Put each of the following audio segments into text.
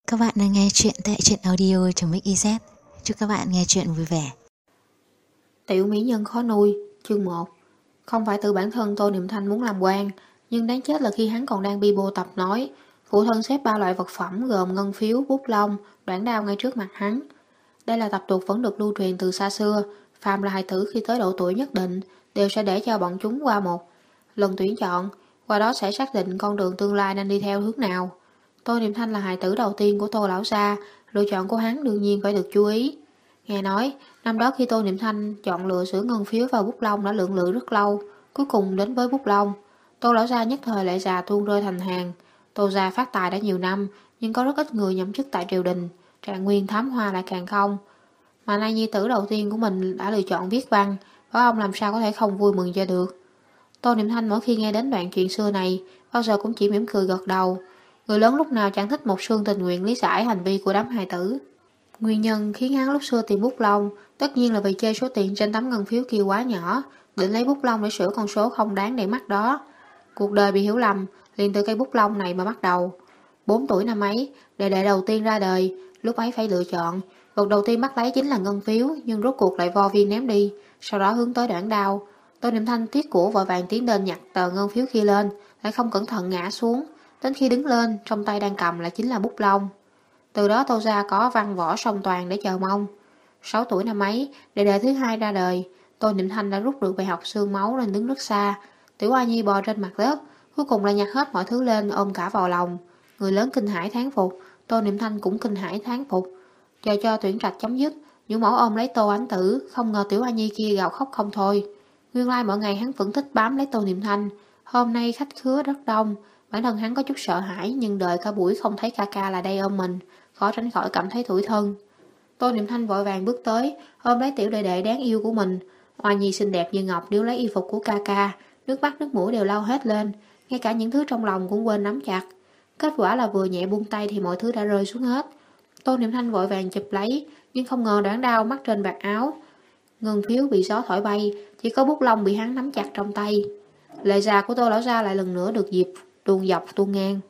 Các bạn đang nghe chuyện tại truyện audio.mix.iz. Chúc các bạn nghe chuyện vui vẻ. Tiểu mỹ nhân khó nuôi, chương 1. Không phải từ bản thân Tô Niệm Thanh muốn làm quan, nhưng đáng chết là khi hắn còn đang bi bô tập nói, phụ thân xếp 3 loại vật phẩm gồm ngân phiếu, bút lông, đoạn đao ngay trước mặt hắn. Đây là tập tục vẫn được lưu truyền từ xa xưa, phàm là hài tử khi tới độ tuổi nhất định đều sẽ để cho bọn chúng qua một lần tuyển chọn, qua đó sẽ xác định con đường tương lai nên đi theo hướng nào. Tô Niệm Thanh là hài tử đầu tiên của Tô lão gia, lựa chọn của hắn đương nhiên phải được chú ý. Nghe nói, năm đó khi Tô Niệm Thanh chọn lựa giữa ngân phiếu và bút lông đã lưỡng lự rất lâu, cuối cùng đến với bút lông. Tô lão gia nhất thời lệ già tuôn rơi thành hàng. Tô gia phát tài đã nhiều năm, nhưng có rất ít người nhậm chức tại triều đình, trạng nguyên thám hoa lại càng không. Mà nay nhi tử đầu tiên của mình đã lựa chọn viết văn, bảo ông làm sao có thể không vui mừng cho được. Tô Niệm Thanh mỗi khi nghe đến đoạn chuyện xưa này, bao giờ cũng chỉ mỉm cười gật đầu. Người lớn lúc nào chẳng thích một xương tình nguyện lý giải hành vi của đám hài tử. Nguyên nhân khiến hắn lúc xưa tìm bút lông, tất nhiên là vì chê số tiền trên tấm ngân phiếu kia quá nhỏ, định lấy bút lông để sửa con số không đáng để mắt đó. Cuộc đời bị hiểu lầm, liền từ cây bút lông này mà bắt đầu. 4 tuổi năm ấy, đệ đệ đầu tiên ra đời, lúc ấy phải lựa chọn. Vật đầu tiên bắt lấy chính là ngân phiếu, nhưng rốt cuộc lại vo viên ném đi, sau đó hướng tới đoạn đao. Tô Niệm Thanh tiếc của vội vàng tiến lên nhặt tờ ngân phiếu kia lên, lại không cẩn thận ngã xuống. Đến khi đứng lên, trong tay đang cầm lại chính là bút lông. Từ đó Tô gia có văn võ song toàn để chờ mong. 6 tuổi năm ấy, đệ đệ thứ hai ra đời, Tô Niệm Thanh đã rút được bài học xương máu nên đứng rất xa. Tiểu Oa Nhi bò trên mặt đất, cuối cùng lại nhặt hết mọi thứ lên ôm cả vào lòng. Người lớn kinh hãi thán phục, Tô Niệm Thanh cũng kinh hãi thán phục. Chờ cho tuyển trạch chấm dứt, những mẫu ôm lấy Tô Ánh Tử, không ngờ Tiểu Oa Nhi kia gào khóc không thôi. Nguyên lai mỗi ngày hắn vẫn thích bám lấy Tô Niệm Thanh. Hôm nay khách khứa rất đông, bản thân hắn có chút sợ hãi, nhưng đợi cả buổi không thấy ca ca là đây ôm mình, khó tránh khỏi cảm thấy tủi thân. Tô Niệm Thanh vội vàng bước tới, ôm lấy tiểu đệ đệ đáng yêu của mình. Oa Nhi xinh đẹp như ngọc níu lấy y phục của ca ca, nước mắt nước mũi đều lau hết lên, ngay cả những thứ trong lòng cũng quên nắm chặt. Kết quả là vừa nhẹ buông tay thì mọi thứ đã rơi xuống hết. Tô Niệm Thanh vội vàng chụp lấy, nhưng không ngờ đoạn đao mắc trên vạt áo. Ngân phiếu bị gió thổi bay, chỉ có bút lông bị hắn nắm chặt trong tay. Lệ già của Tô lão gia lại lần nữa được dịp tuôn dọc tuôn ngang.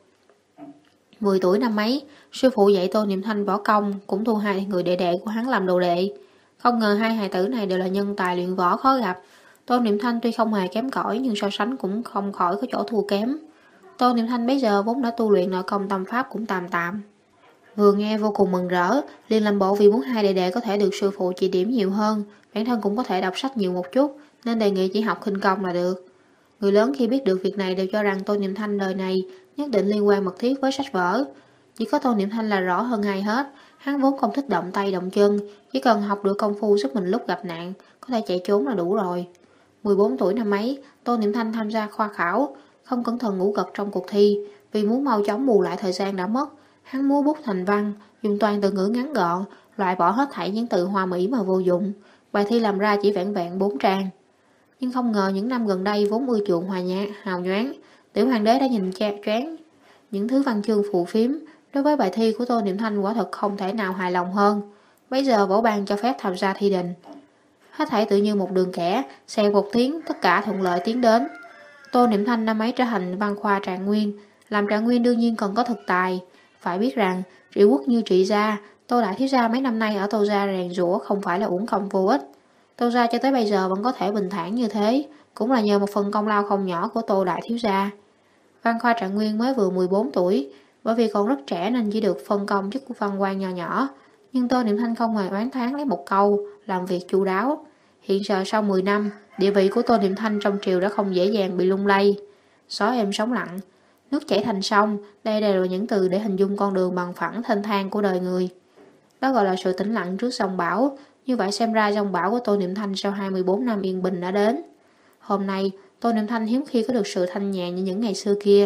10 tuổi năm ấy, sư phụ dạy Tô Niệm Thanh võ công, cũng thu hai người đệ đệ của hắn làm đồ đệ. Không ngờ hai hài tử này đều là nhân tài luyện võ khó gặp. Tô Niệm Thanh tuy không hề kém cỏi, nhưng so sánh cũng không khỏi có chỗ thua kém. Tô Niệm Thanh bây giờ vốn đã tu luyện nội công tâm pháp cũng tạm tạm. Vừa nghe vô cùng mừng rỡ, liền làm bộ vì muốn hai đệ đệ có thể được sư phụ chỉ điểm nhiều hơn, bản thân cũng có thể đọc sách nhiều một chút, nên đề nghị chỉ học khinh công là được. Người lớn khi biết được việc này đều cho rằng Tô Niệm Thanh đời này nhất định liên quan mật thiết với sách vở. Chỉ có Tô Niệm Thanh là rõ hơn ai hết, hắn vốn không thích động tay động chân, chỉ cần học được công phu giúp mình lúc gặp nạn, có thể chạy trốn là đủ rồi. 14 tuổi năm ấy, Tô Niệm Thanh tham gia khoa khảo, không cẩn thận ngủ gật trong cuộc thi, vì muốn mau chóng bù lại thời gian đã mất, hắn múa bút thành văn, dùng toàn từ ngữ ngắn gọn, loại bỏ hết thảy những từ hoa mỹ mà vô dụng. Bài thi làm ra chỉ vẹn vẹn 4 trang. Nhưng không ngờ những năm gần đây vốn ưa chuộng hòa nhã, hào nhoáng, tiểu hoàng đế đã nhìn choáng những thứ văn chương phù phiếm. Đối với bài thi của Tô Niệm Thanh quả thật không thể nào hài lòng hơn. Bây giờ võ ban cho phép tham gia thi đình. Hết thảy tự như một đường kẻ, xẹt một tiếng, tất cả thuận lợi tiến đến. Tô Niệm Thanh năm ấy trở thành văn khoa trạng nguyên, làm trạng nguyên đương nhiên cần có thực tài. Phải biết rằng, trị quốc như trị gia, Tô đại thiếu gia mấy năm nay ở Tô gia rèn rũa không phải là uổng công vô ích. Tô gia cho tới bây giờ vẫn có thể bình thản như thế, cũng là nhờ một phần công lao không nhỏ của Tô đại thiếu gia. Văn khoa trạng nguyên mới vừa 14 tuổi, bởi vì còn rất trẻ nên chỉ được phân công chức của văn quan nhỏ nhỏ. Nhưng Tô Niệm Thanh không hề oán thán lấy một câu, làm việc chu đáo. Hiện giờ sau 10 năm, địa vị của Tô Niệm Thanh trong triều đã không dễ dàng bị lung lay. Gió êm sóng lặng, nước chảy thành sông, đây đều là những từ để hình dung con đường bằng phẳng thênh thang của đời người. Đó gọi là sự tĩnh lặng trước dòng bão. Như vậy xem ra dòng bão của Tô Niệm Thanh sau 24 năm yên bình đã đến. Hôm nay, Tô Niệm Thanh hiếm khi có được sự thanh nhàn như những ngày xưa kia.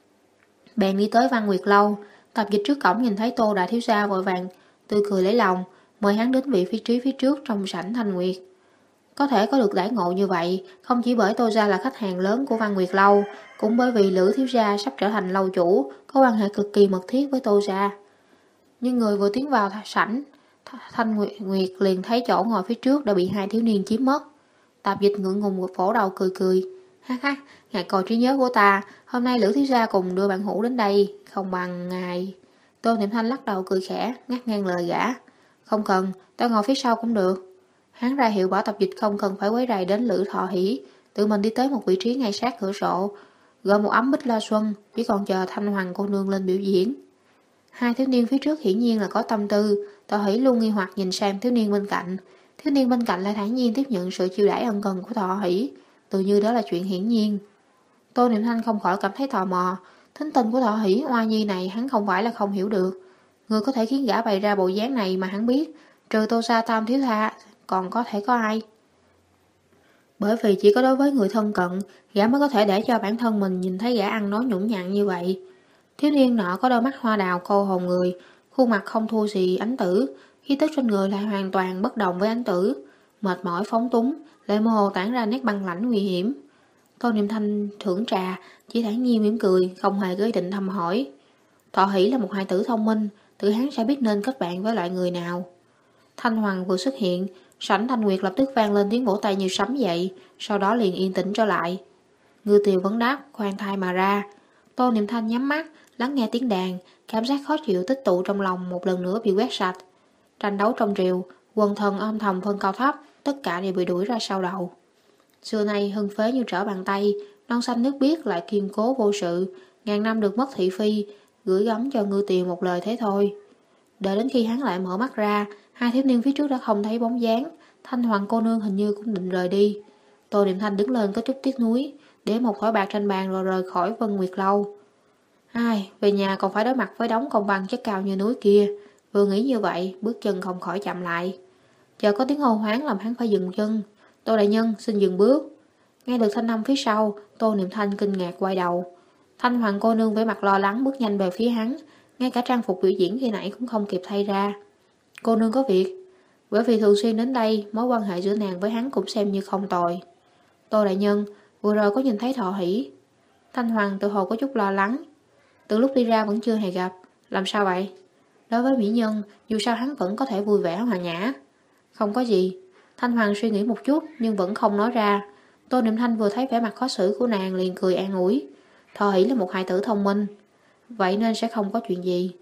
Bèn đi tới Văn Nguyệt Lâu, tập dịch trước cổng nhìn thấy Tô đại thiếu gia vội vàng tươi cười lấy lòng, mời hắn đến vị phía trước trong sảnh Thanh Nguyệt. Có thể có được đãi ngộ như vậy, không chỉ bởi Tô gia là khách hàng lớn của Văn Nguyệt Lâu, cũng bởi vì Lữ thiếu gia sắp trở thành lâu chủ, có quan hệ cực kỳ mật thiết với Tô gia. Nhưng người vừa tiến vào sảnh Thanh Nguyệt liền thấy chỗ ngồi phía trước đã bị hai thiếu niên chiếm mất. Tạp dịch ngượng ngùng vỗ đầu cười cười. Ha ha, ngài coi trí nhớ của ta, hôm nay Lữ thiếu gia cùng đưa bạn hữu đến đây, không bằng ngài. Tô Niệm Thanh lắc đầu cười khẽ, ngắt ngang lời gã. Không cần, tao ngồi phía sau cũng được. Hắn ra hiệu bảo tập dịch không cần phải quấy rầy đến Lữ Thọ Hỷ, tự mình đi tới một vị trí ngay sát cửa sổ, gọi một ấm bích la xuân, chỉ còn chờ Thanh Hoàng cô nương lên biểu diễn. Hai thiếu niên phía trước hiển nhiên là có tâm tư, Thọ Hỷ luôn nghi hoặc nhìn sang thiếu niên bên cạnh. Thiếu niên bên cạnh lại thản nhiên tiếp nhận sự chiêu đãi ân cần của Thọ Hỷ, tự như đó là chuyện hiển nhiên. Tô Niệm Thanh không khỏi cảm thấy tò mò, tính tình của Thọ Hỷ oa nhi này hắn không phải là không hiểu được. Người có thể khiến gã bày ra bộ dáng này mà hắn biết, trừ Tô Sa Tam thiếu tha, còn có thể có ai? Bởi vì chỉ có đối với người thân cận, gã mới có thể để cho bản thân mình nhìn thấy gã ăn nói nhũng nhặn như vậy. Thiếu niên nọ có đôi mắt hoa đào câu hồn người, khuôn mặt không thua gì Ánh Tử, khí tức trên người lại hoàn toàn bất đồng với Ánh Tử, mệt mỏi phóng túng, lại mơ hồ tản ra nét băng lãnh nguy hiểm. Tô Niệm Thanh thưởng trà, chỉ thản nhiên mỉm cười, không hề có ý định thăm hỏi. Thọ Hỷ là một hài tử thông minh, tự hắn sẽ biết nên kết bạn với loại người nào. Thanh Hoàng vừa xuất hiện, sảnh Thanh Nguyệt lập tức vang lên tiếng vỗ tay như sấm dậy, sau đó liền yên tĩnh trở lại. Ngư Tiều vấn đáp, khoan thai mà ra. Tô Niệm Thanh nhắm mắt, lắng nghe tiếng đàn, cảm giác khó chịu tích tụ trong lòng một lần nữa bị quét sạch. Tranh đấu trong triều, quần thần âm thầm phân cao thấp, tất cả đều bị đuổi ra sau đầu. Xưa nay hưng phế như trở bàn tay, non xanh nước biếc lại kiên cố vô sự, ngàn năm được mất thị phi, gửi gắm cho Ngư Tiều một lời thế thôi. Đợi đến khi hắn lại mở mắt ra, hai thiếu niên phía trước đã không thấy bóng dáng, Thanh Hoàng cô nương hình như cũng định rời đi. Tô Niệm Thanh đứng lên có chút tiếc nuối, để một thỏi bạc trên bàn rồi rời khỏi Vân Nguyệt Lâu. Ai, về nhà còn phải đối mặt với đống công văn chất cao như núi kia. Vừa nghĩ như vậy, bước chân không khỏi chậm lại. Chờ có tiếng hô hoáng làm hắn phải dừng chân. Tô đại nhân, xin dừng bước. Nghe được thanh âm phía sau, Tô Niệm Thanh kinh ngạc quay đầu. Thanh Hoàng cô nương với mặt lo lắng bước nhanh về phía hắn, ngay cả trang phục biểu diễn khi nãy cũng không kịp thay ra. Cô nương có việc. Bởi vì thường xuyên đến đây, mối quan hệ giữa nàng với hắn cũng xem như không tồi. Tô đại nhân, vừa rồi có nhìn thấy Thọ Hỷ. Thanh Hoàng tự hồ có chút lo lắng. Từ lúc đi ra vẫn chưa hề gặp. Làm sao vậy? Đối với mỹ nhân, dù sao hắn vẫn có thể vui vẻ hòa nhã. Không có gì. Thanh Hoàng suy nghĩ một chút nhưng vẫn không nói ra. Tô Niệm Thanh vừa thấy vẻ mặt khó xử của nàng liền cười an ủi. Thọ Hỷ là một hài tử thông minh, vậy nên sẽ không có chuyện gì.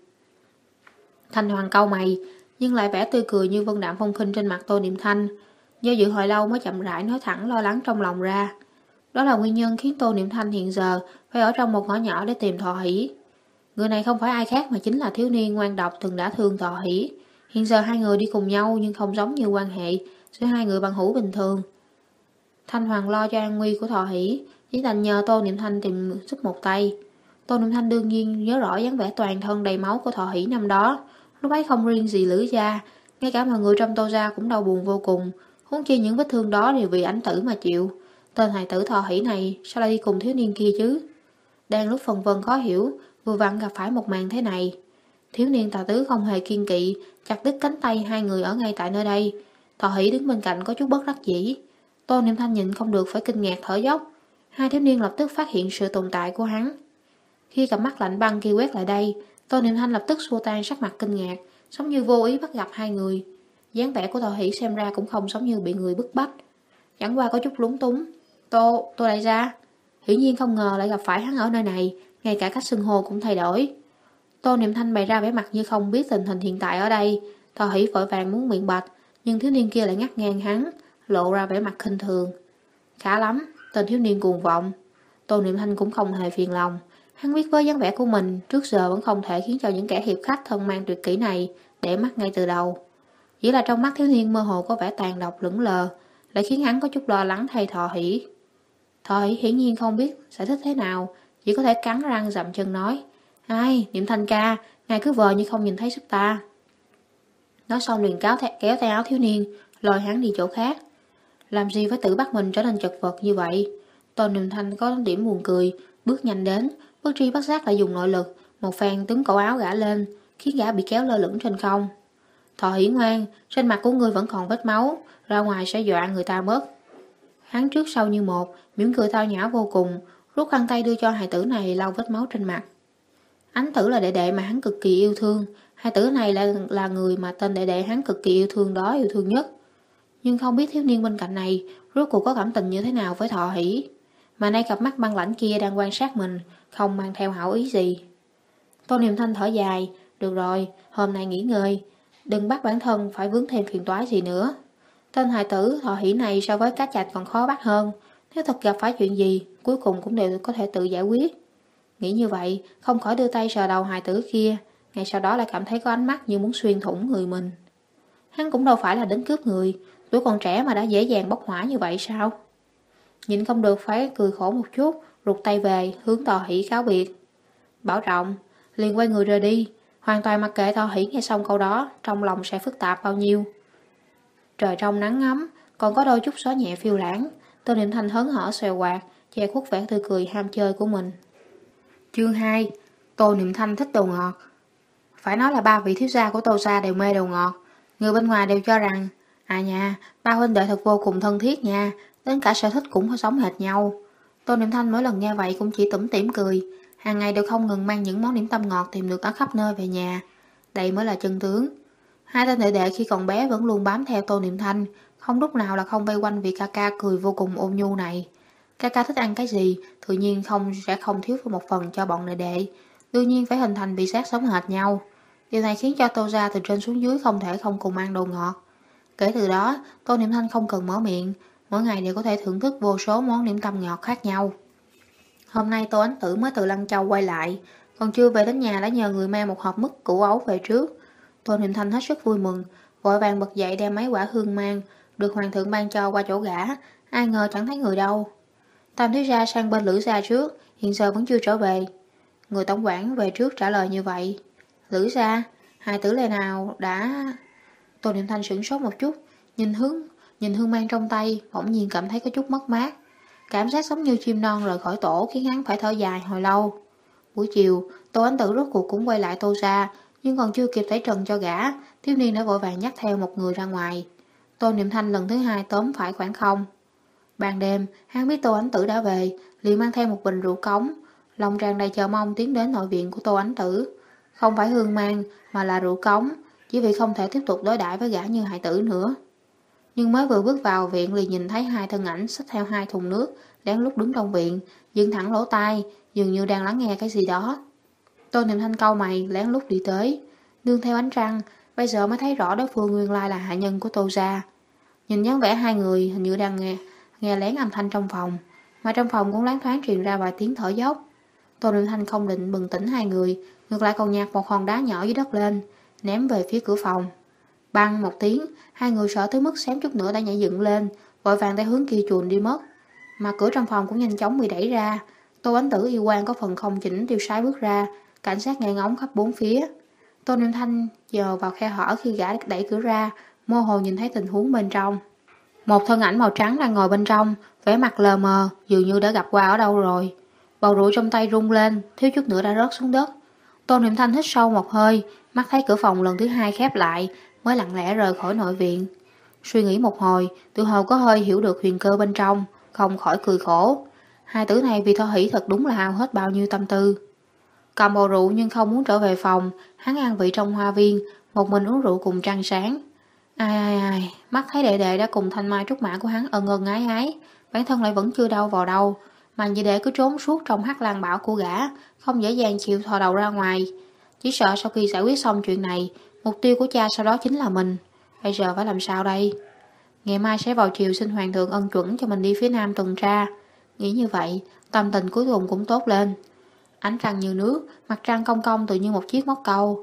Thanh Hoàng cau mày, nhưng lại vẻ tươi cười như vân đạm phong khinh trên mặt Tô Niệm Thanh. Do dự hồi lâu mới chậm rãi nói thẳng lo lắng trong lòng ra. Đó là nguyên nhân khiến Tô Niệm Thanh hiện giờ phải ở trong một ngõ nhỏ để tìm Thọ Hỷ. Người này không phải ai khác mà chính là thiếu niên ngoan độc từng đã thương Thọ Hỷ. Hiện giờ hai người đi cùng nhau nhưng không giống như quan hệ giữa hai người bằng hữu bình thường. Thanh Hoàng lo cho an nguy của Thọ Hỷ, chỉ đành nhờ Tô Niệm Thanh tìm giúp một tay. Tô Niệm Thanh đương nhiên nhớ rõ dáng vẻ toàn thân đầy máu của Thọ Hỷ năm đó. Lúc ấy không riêng gì Lữ gia, ngay cả mọi người trong Tô gia cũng đau buồn vô cùng. Huống chi những vết thương đó đều vì Ánh Tử mà chịu. Tên hài tử Thọ Hỷ này sao lại đi cùng thiếu niên kia chứ? Đang lúc phần vân khó hiểu, vừa vặn gặp phải một màn thế này. Thiếu niên Tà Tứ không hề kiên kỵ, chặt đứt cánh tay hai người ở ngay tại nơi đây. Thọ Hỷ đứng bên cạnh có chút bất đắc dĩ. Tô Niệm Thanh nhịn không được phải kinh ngạc thở dốc. Hai thiếu niên lập tức phát hiện sự tồn tại của hắn. Khi cặp mắt lạnh băng kia quét lại đây, Tô Niệm Thanh lập tức xua tan sắc mặt kinh ngạc, giống như vô ý bắt gặp hai người. Dáng vẻ của Thọ Hỷ xem ra cũng không giống như bị người bức bách, chẳng qua có chút lúng túng. Tô đại gia. Hiển nhiên không ngờ lại gặp phải hắn ở nơi này, ngay cả cách xưng hô cũng thay đổi. Tô Niệm Thanh bày ra vẻ mặt như không biết tình hình hiện tại ở đây. Thọ Hỷ vội vàng muốn miệng bạch, nhưng thiếu niên kia lại ngắt ngang hắn, lộ ra vẻ mặt khinh thường. Khá lắm, tên thiếu niên cuồng vọng. Tô Niệm Thanh cũng không hề phiền lòng. Hắn biết với dáng vẻ của mình, trước giờ vẫn không thể khiến cho những kẻ hiệp khách thân mang tuyệt kỹ này để mắt ngay từ đầu. Chỉ là trong mắt thiếu niên mơ hồ có vẻ tàn độc lững lờ, lại khiến hắn có chút lo lắng thay Thọ Hỷ. Thọ Hỷ hiển nhiên không biết giải thích thế nào, chỉ có thể cắn răng dậm chân nói. Ai, Niệm Thanh ca, ngài cứ vờ như không nhìn thấy giúp ta. Nói xong liền kéo tay áo thiếu niên, lôi hắn đi chỗ khác. Làm gì phải tự bắt mình trở nên chật vật như vậy? Tô Niệm Thanh có điểm buồn cười, bước nhanh đến, bất tri bất giác lại dùng nội lực, một phen túm cổ áo gã lên, khiến gã bị kéo lơ lửng trên không. Thọ Hỷ ngoan, trên mặt của ngươi vẫn còn vết máu, ra ngoài sẽ dọa người ta mất. Hắn trước sau như một, mỉm cười tao nhã vô cùng, rút khăn tay đưa cho hài tử này lau vết máu trên mặt. Ánh Tử là đệ đệ mà hắn cực kỳ yêu thương, hài tử này là người mà tên đệ đệ hắn cực kỳ yêu thương đó yêu thương nhất. Nhưng không biết thiếu niên bên cạnh này rốt cuộc có cảm tình như thế nào với Thọ Hỷ, mà nay cặp mắt băng lãnh kia đang quan sát mình, không mang theo hảo ý gì. Tô Niệm Thanh thở dài, Được rồi, hôm nay nghỉ ngơi, đừng bắt bản thân phải vướng thêm phiền toái gì nữa. Tên hài tử Thọ Hỷ này so với Cá Trạch còn khó bắt hơn. Nếu thật gặp phải chuyện gì, cuối cùng cũng đều có thể tự giải quyết. Nghĩ như vậy, không khỏi đưa tay sờ đầu hài tử kia, ngay sau đó lại cảm thấy có ánh mắt như muốn xuyên thủng người mình. Hắn cũng đâu phải là đến cướp người, tuổi còn trẻ mà đã dễ dàng bốc hỏa như vậy sao? Nhịn không được phải cười khổ một chút, rụt tay về, hướng Thọ Hỷ cáo biệt. Bảo trọng, liền quay người rời đi, hoàn toàn mặc kệ Thọ Hỷ nghe xong câu đó, trong lòng sẽ phức tạp bao nhiêu. Trời trong nắng ấm, còn có đôi chút gió nhẹ phiêu lãng, Tô Niệm Thanh hớn hở xòe quạt, che khuất vẻ tươi cười ham chơi của mình. Chương 2. Tô Niệm Thanh thích đồ ngọt. Phải nói là ba vị thiếu gia của Tô gia đều mê đồ ngọt. Người bên ngoài đều cho rằng, ba huynh đệ thật vô cùng thân thiết nha, đến cả sở thích cũng sống hệt nhau. Tô Niệm Thanh mỗi lần nghe vậy cũng chỉ tủm tỉm cười, hàng ngày đều không ngừng mang những món điểm tâm ngọt tìm được ở khắp nơi về nhà. Đây mới là chân tướng. Hai tên đệ đệ khi còn bé vẫn luôn bám theo Tô Niệm Thanh, không lúc nào là không vây quanh vị ca ca cười vô cùng ôn nhu này. Ca ca thích ăn cái gì, tự nhiên sẽ không thiếu một phần cho bọn đệ đệ. Đương nhiên phải hình thành bị sát sống hệt nhau. Điều này khiến cho Tô gia từ trên xuống dưới không thể không cùng ăn đồ ngọt. Kể từ đó, Tô Niệm Thanh không cần mở miệng, mỗi ngày đều có thể thưởng thức vô số món điểm tâm ngọt khác nhau. Hôm nay Tô Ánh Tử mới từ Lăng Châu quay lại, còn chưa về đến nhà đã nhờ người mang một hộp mứt củ ấu về trước. Tô Niệm Thanh hết sức vui mừng, vội vàng bật dậy đem mấy quả hương mang được hoàng thượng ban cho qua chỗ gã, ai ngờ chẳng thấy người đâu. Tam thiếu gia sang bên Lữ gia trước, hiện giờ vẫn chưa trở về. Người tổng quản về trước trả lời như vậy. Lữ gia, hài tử lẽ nào đã... Tô Niệm Thanh sửng sốt một chút, nhìn hương mang trong tay, bỗng nhiên cảm thấy có chút mất mát. Cảm giác giống như chim non rời khỏi tổ khiến hắn phải thở dài hồi lâu. Buổi chiều, Tô Ánh Tử rốt cuộc cũng quay lại Tô gia, nhưng còn chưa kịp tẩy trần cho gã, thiếu niên đã vội vàng dắt theo một người ra ngoài. Tô Niệm Thanh lần thứ hai tóm phải khoảng không. Ban đêm, hắn biết Tô Ánh Tử đã về, liền mang theo một bình rượu cống, lòng tràn đầy chờ mong tiến đến nội viện của Tô Ánh Tử. Không phải hương mang, mà là rượu cống, chỉ vì không thể tiếp tục đối đãi với gã như hài tử nữa. Nhưng mới vừa bước vào viện liền nhìn thấy hai thân ảnh xách theo hai thùng nước, lén lút đứng trong viện, dựng thẳng lỗ tai, dường như đang lắng nghe cái gì đó. Tô Niệm Thanh cau mày, lén lút đi tới, nương theo ánh trăng, bây giờ mới thấy rõ đối phương nguyên lai là hạ nhân của Tô gia. Nhìn dáng vẻ hai người hình như đang nghe lén âm thanh trong phòng, mà trong phòng cũng loáng thoáng truyền ra vài tiếng thở dốc. Tô Niệm Thanh không định bừng tỉnh hai người, ngược lại còn nhặt một hòn đá nhỏ dưới đất lên, ném về phía cửa phòng. Bang một tiếng, hai người sợ tới mức xém chút nữa đã nhảy dựng lên, vội vàng theo hướng kia chuồn đi mất. Mà cửa trong phòng cũng nhanh chóng bị đẩy ra. Tô Ánh Tử yêu quan có phần không chỉnh tiêu sái bước ra, cảnh sát nghe ngóng khắp bốn phía. Tô Niệm Thanh giờ vào khe hở khi gã đẩy cửa ra, mơ hồ nhìn thấy tình huống bên trong. Một thân ảnh màu trắng đang ngồi bên trong, vẻ mặt lờ mờ, dường như đã gặp qua ở đâu rồi. Bầu rượu trong tay rung lên, thiếu chút nữa đã rớt xuống đất. Tô Niệm Thanh hít sâu một hơi, mắt thấy cửa phòng lần thứ hai khép lại, mới lặng lẽ rời khỏi nội viện. Suy nghĩ một hồi, tự hồ có hơi hiểu được huyền cơ bên trong, không khỏi cười khổ. Hai tử này vì Thọ Hỷ thật đúng là hao hết bao nhiêu tâm tư. Cầm bầu rượu nhưng không muốn trở về phòng, hắn an vị trong hoa viên, một mình uống rượu cùng trăng sáng. Ai, mắt thấy đệ đệ đã cùng thanh mai trúc mã của hắn ân ân ái ái, bản thân lại vẫn chưa đâu vào đâu, mà như đệ cứ trốn suốt trong hắc lang bảo của gã, không dễ dàng chịu thò đầu ra ngoài. Chỉ sợ sau khi giải quyết xong chuyện này, mục tiêu của cha sau đó chính là mình. Bây giờ phải làm sao đây? Ngày mai sẽ vào triều xin hoàng thượng ân chuẩn cho mình đi phía nam tuần tra. Nghĩ như vậy, tâm tình cuối cùng cũng tốt lên. Ánh trăng như nước, mặt trăng cong cong tự như một chiếc móc câu.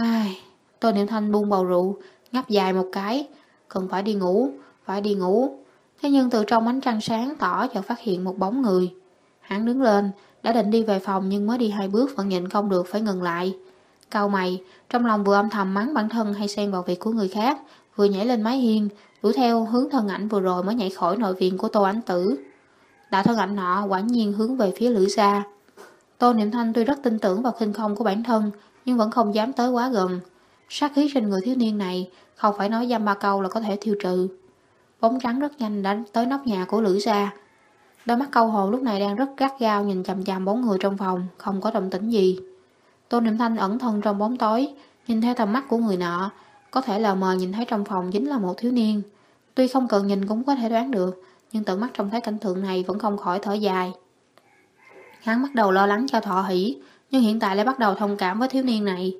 Tô Niệm Thanh buông bầu rượu, ngáp dài một cái. Cần phải đi ngủ. Thế nhưng từ trong ánh trăng sáng tỏ chợt phát hiện một bóng người. Hắn đứng lên, đã định đi về phòng nhưng mới đi hai bước vẫn nhịn không được phải ngừng lại. Cau mày, trong lòng vừa âm thầm mắng bản thân hay xen vào việc của người khác, vừa nhảy lên mái hiên, đuổi theo hướng thân ảnh vừa rồi mới nhảy khỏi nội viện của Tô Ánh Tử. Đã thân ảnh nọ quả nhiên hướng về phía Lữ gia. Tô Niệm Thanh tuy rất tin tưởng vào khinh công của bản thân, nhưng vẫn không dám tới quá gần. Sát khí trên người thiếu niên này, không phải nói dăm ba câu là có thể tiêu trừ. Bóng trắng rất nhanh đã tới nóc nhà của Lữ gia. Đôi mắt câu hồn lúc này đang rất gắt gao nhìn chằm chằm bóng người trong phòng, không có động tĩnh gì. Tô Niệm Thanh ẩn thân trong bóng tối, nhìn theo tầm mắt của người nọ, có thể lờ mờ nhìn thấy trong phòng chính là một thiếu niên. Tuy không cần nhìn cũng có thể đoán được, nhưng tận mắt trông thấy cảnh tượng này vẫn không khỏi thở dài. Hắn bắt đầu lo lắng cho Thọ Hỷ, nhưng hiện tại lại bắt đầu thông cảm với thiếu niên này.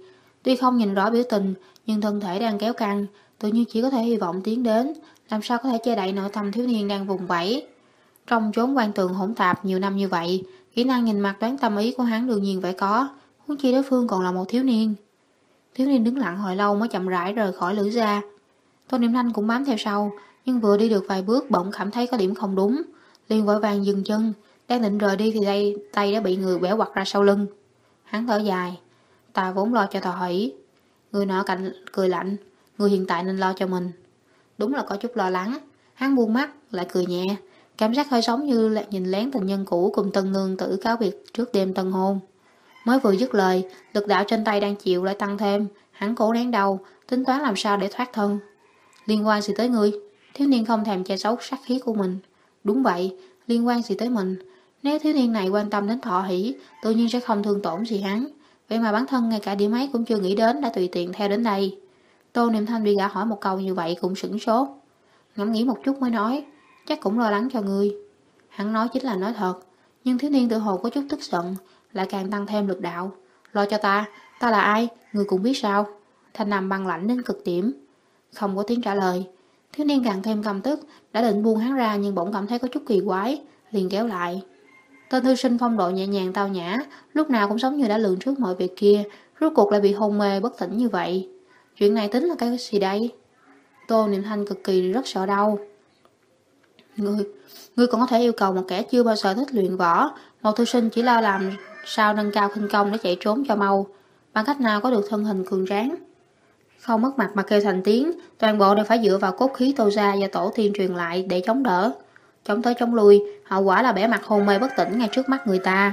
Tuy không nhìn rõ biểu tình, nhưng thân thể đang kéo căng, tự nhiên chỉ có thể hy vọng tiến đến, làm sao có thể che đậy nội tâm thiếu niên đang vùng vẫy. Trong chốn quan tường hỗn tạp nhiều năm như vậy, kỹ năng nhìn mặt đoán tâm ý của hắn đương nhiên phải có, huống chi đối phương còn là một thiếu niên. Thiếu niên đứng lặng hồi lâu mới chậm rãi rời khỏi Lữ gia. Tô Niệm Thanh cũng bám theo sau, nhưng vừa đi được vài bước bỗng cảm thấy có điểm không đúng, liền vội vàng dừng chân, đang định rời đi thì tay đã bị người bẻ quặt ra sau lưng. Hắn thở dài, ta vốn lo cho Thọ Hỷ. Người nọ cạnh cười lạnh, người hiện tại nên lo cho mình. Đúng là có chút lo lắng. Hắn buông mắt lại cười nhẹ, cảm giác hơi giống như là nhìn lén tình nhân cũ cùng tân nương tử cáo biệt trước đêm tân hôn. Mới vừa dứt lời, lực đạo trên tay đang chịu lại tăng thêm, hắn cố nén đau, tính toán làm sao để thoát thân. Liên quan gì tới ngươi? Thiếu niên không thèm che giấu sát khí của mình. Đúng vậy, liên quan gì tới mình? Nếu thiếu niên này quan tâm đến Thọ Hỷ, tự nhiên sẽ không thương tổn gì hắn. Vậy mà bản thân ngay cả điểm ấy cũng chưa nghĩ đến đã tùy tiện theo đến đây. Tô Niệm Thanh bị gã hỏi một câu như vậy cũng sửng sốt. Ngẫm nghĩ một chút mới nói, chắc cũng lo lắng cho ngươi. Hắn nói chính là nói thật, nhưng thiếu niên tự hồ có chút tức giận, lại càng tăng thêm lực đạo. Lo cho ta là ai, ngươi cũng biết sao? Thanh âm băng lãnh đến cực điểm. Không có tiếng trả lời. Thiếu niên càng thêm căm tức, đã định buông hắn ra nhưng bỗng cảm thấy có chút kỳ quái, liền kéo lại. Tên thư sinh phong độ nhẹ nhàng tao nhã, lúc nào cũng giống như đã lường trước mọi việc kia, rốt cuộc lại bị hôn mê bất tỉnh như vậy. Chuyện này tính là cái gì đây? Tô Niệm Thanh cực kỳ rất sợ đau. Ngươi còn có thể yêu cầu một kẻ chưa bao giờ thích luyện võ, một thư sinh chỉ lo làm sao nâng cao khinh công để chạy trốn cho mau, bằng cách nào có được thân hình cường tráng. Không mất mặt mà kêu thành tiếng, toàn bộ đều phải dựa vào cốt khí Tô gia do tổ tiên truyền lại để chống đỡ. Chống tới chống lui, hậu quả là bẻ mặt hôn mê bất tỉnh ngay trước mắt người ta.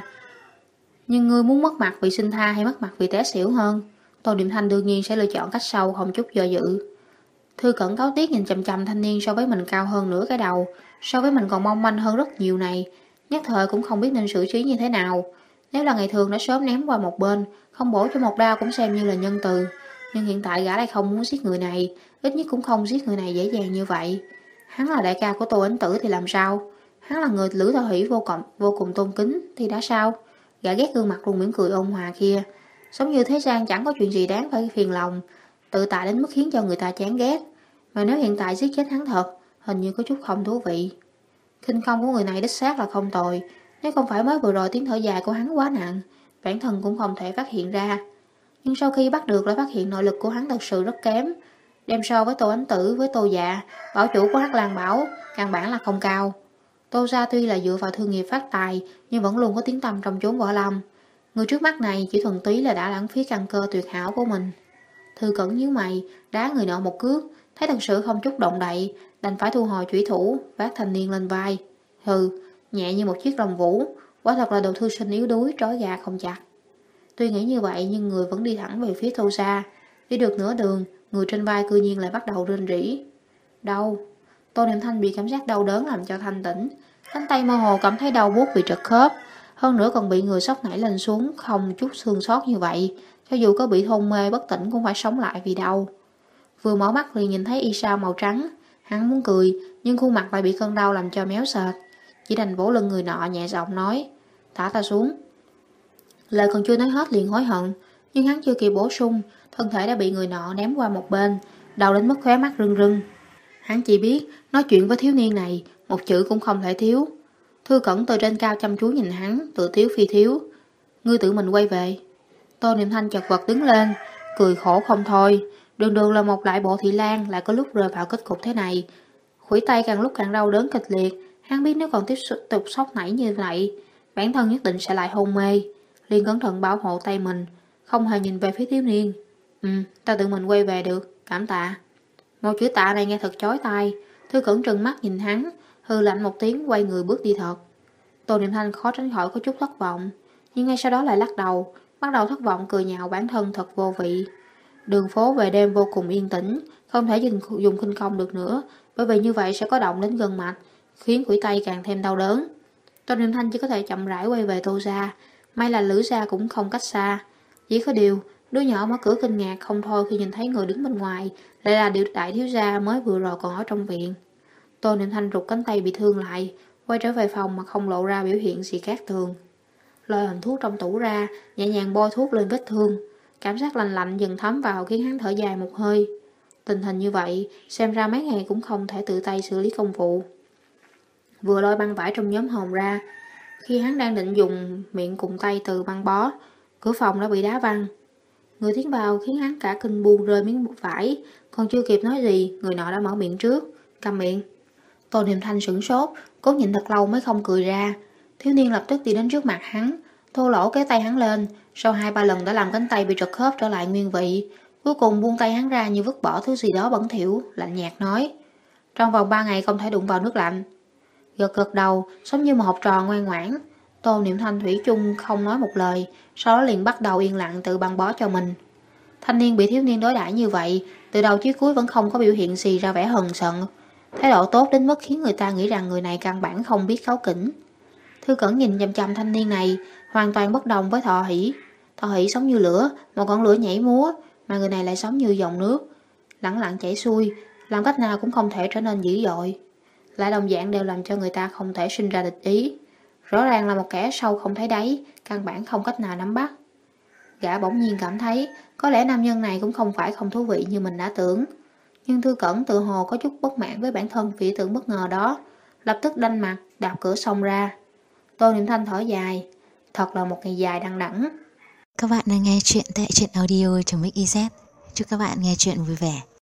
Nhưng ngươi muốn mất mặt vì xin tha hay mất mặt vì té xỉu hơn? Tô Niệm Thanh đương nhiên sẽ lựa chọn cách sau, không chút do dự. Thư Cẩn cáu tiếc nhìn chằm chằm thanh niên so với mình cao hơn nửa cái đầu, so với mình còn mong manh hơn rất nhiều này, nhất thời cũng không biết nên xử trí như thế nào. Nếu là ngày thường đã sớm ném qua một bên, không bổ cho một đao cũng xem như là nhân từ, nhưng hiện tại gã lại không muốn giết người này, ít nhất cũng không giết người này dễ dàng như vậy. Hắn là đại ca của Tô Ánh Tử thì làm sao? Hắn là người Lữ Thọ Hỷ vô cùng tôn kính thì đã sao? Gã ghét gương mặt luôn mỉm cười ôn hòa kia, giống như thế gian chẳng có chuyện gì đáng phải phiền lòng, tự tại đến mức khiến cho người ta chán ghét. Mà nếu hiện tại giết chết hắn thật, hình như có chút không thú vị. Khinh công của người này đích xác là không tồi, nếu không phải mới vừa rồi tiếng thở dài của hắn quá nặng, bản thân cũng không thể phát hiện ra. Nhưng sau khi bắt được lại phát hiện nội lực của hắn thật sự rất kém. Đem so với Tô Ánh Tử với Tô Dạ, bảo chủ của Hắc Lang Bảo, căn bản là không cao. Tô gia tuy là dựa vào thương nghiệp phát tài, nhưng vẫn luôn có tiếng tăm trong chốn võ lâm. Người trước mắt này chỉ thuần túy là đã lãng phí căn cơ tuyệt hảo của mình. Thư Cẩn nhíu mày, đá người nọ một cước, thấy thật sự không chút động đậy, đành phải thu hồi chủy thủ, vác thanh niên lên vai. Hừ, nhẹ như một chiếc rồng vũ, quả thật là đồ thư sinh yếu đuối, trói gà không chặt. Tuy nghĩ như vậy nhưng người vẫn đi thẳng về phía Tô gia. Đi được nửa đường, người trên vai cư nhiên lại bắt đầu rên rỉ. Đau. Tô Niệm Thanh bị cảm giác đau đớn làm cho thanh tỉnh, cánh tay mơ hồ cảm thấy đau buốt vì trật khớp, hơn nữa còn bị người sốc nảy lên xuống, không chút xương sót như vậy, cho dù có bị hôn mê bất tỉnh cũng phải sống lại vì đau. Vừa mở mắt liền nhìn thấy y sao màu trắng, hắn muốn cười nhưng khuôn mặt lại bị cơn đau làm cho méo sệt, chỉ đành vỗ lưng người nọ nhẹ giọng nói, thả ta xuống. Lời còn chưa nói hết liền hối hận, nhưng hắn chưa kịp bổ sung, thân thể đã bị người nọ ném qua một bên, đầu đến mức khóe mắt rưng rưng. Hắn chỉ biết nói chuyện với thiếu niên này, một chữ cũng không thể thiếu. Thư Cẩn từ trên cao chăm chú nhìn hắn, tự tiếu phi thiếu. Ngươi tự mình quay về. Tô Niệm Thanh chật vật đứng lên, cười khổ không thôi. Đường đường là một đại bộ thị lang, lại có lúc rơi vào kết cục thế này. Khuỷu tay càng lúc càng đau đớn kịch liệt. Hắn biết nếu còn tiếp tục sốc nảy như vậy, bản thân nhất định sẽ lại hôn mê. Liền cẩn thận bảo hộ tay mình, không hề nhìn về phía thiếu niên. Ta tự mình quay về được, cảm tạ. Một chữ tạ này nghe thật chói tai. Thư Cẩn trừng mắt nhìn hắn, hừ lạnh một tiếng quay người bước đi thật. Tô Niệm Thanh khó tránh khỏi có chút thất vọng, nhưng ngay sau đó lại lắc đầu, bắt đầu thất vọng cười nhạo bản thân thật vô vị. Đường phố về đêm vô cùng yên tĩnh, không thể dùng khinh công được nữa, bởi vì như vậy sẽ có động đến gân mạch, khiến khuỷu tay càng thêm đau đớn. Tô Niệm Thanh chỉ có thể chậm rãi quay về Tô gia, may là Lữ gia cũng không cách xa. Chỉ có điều, đứa nhỏ mở cửa kinh ngạc không thôi khi nhìn thấy người đứng bên ngoài, lại là đại thiếu gia mới vừa rồi còn ở trong viện. Tô Niệm Thanh rụt cánh tay bị thương lại, quay trở về phòng mà không lộ ra biểu hiện gì khác thường. Lôi hình thuốc trong tủ ra, nhẹ nhàng bôi thuốc lên vết thương, Cảm giác lạnh lạnh dần thấm vào khiến hắn thở dài một hơi. Tình hình như vậy, xem ra mấy ngày cũng không thể tự tay xử lý công vụ. Vừa lôi băng vải trong nhóm hồn ra, khi hắn đang định dùng miệng cùng tay từ băng bó, cửa phòng đã bị đá văng. Người tiến vào khiến hắn cả kinh buông rơi miếng vải, còn chưa kịp nói gì, người nọ đã mở miệng trước. Cầm miệng. Tô Niệm Thanh sửng sốt, cố nhịn thật lâu mới không cười ra. Thiếu niên lập tức đi đến trước mặt hắn, thô lỗ kéo tay hắn lên, sau 2-3 lần đã làm cánh tay bị trật khớp trở lại nguyên vị. Cuối cùng buông tay hắn ra như vứt bỏ thứ gì đó bẩn thỉu, lạnh nhạt nói: trong vòng 3 ngày không thể đụng vào nước lạnh. Gật gật đầu, giống như một học trò ngoan ngoãn. Tô Niệm Thanh thủy chung không nói một lời, sau đó liền bắt đầu yên lặng tự băng bó cho mình. Thanh niên bị thiếu niên đối đãi như vậy, từ đầu chí cuối vẫn không có biểu hiện gì ra vẻ hờn giận. Thái độ tốt đến mức khiến người ta nghĩ rằng người này căn bản không biết cáu kỉnh. Thư Cẩn nhìn chằm chằm thanh niên này, hoàn toàn bất đồng với Thọ Hỷ. Thọ Hỷ sống như lửa, một con lửa nhảy múa, mà người này lại sống như dòng nước, lẳng lặng chảy xuôi, làm cách nào cũng không thể trở nên dữ dội. Lại đồng dạng đều làm cho người ta không thể sinh ra địch ý. Rõ ràng là một kẻ sâu không thấy đáy, căn bản không cách nào nắm bắt. Gã bỗng nhiên cảm thấy có lẽ nam nhân này cũng không phải không thú vị như mình đã tưởng. Nhưng Thư Cẩn tự hồ có chút bất mãn với bản thân vì tưởng bất ngờ đó, lập tức đanh mặt đạp cửa xông ra. Tô Niệm Thanh thở dài, thật là một ngày dài đằng đẵng. Các bạn đang nghe chuyện tại truyện audio.mix.iz. Chúc các bạn nghe chuyện vui vẻ.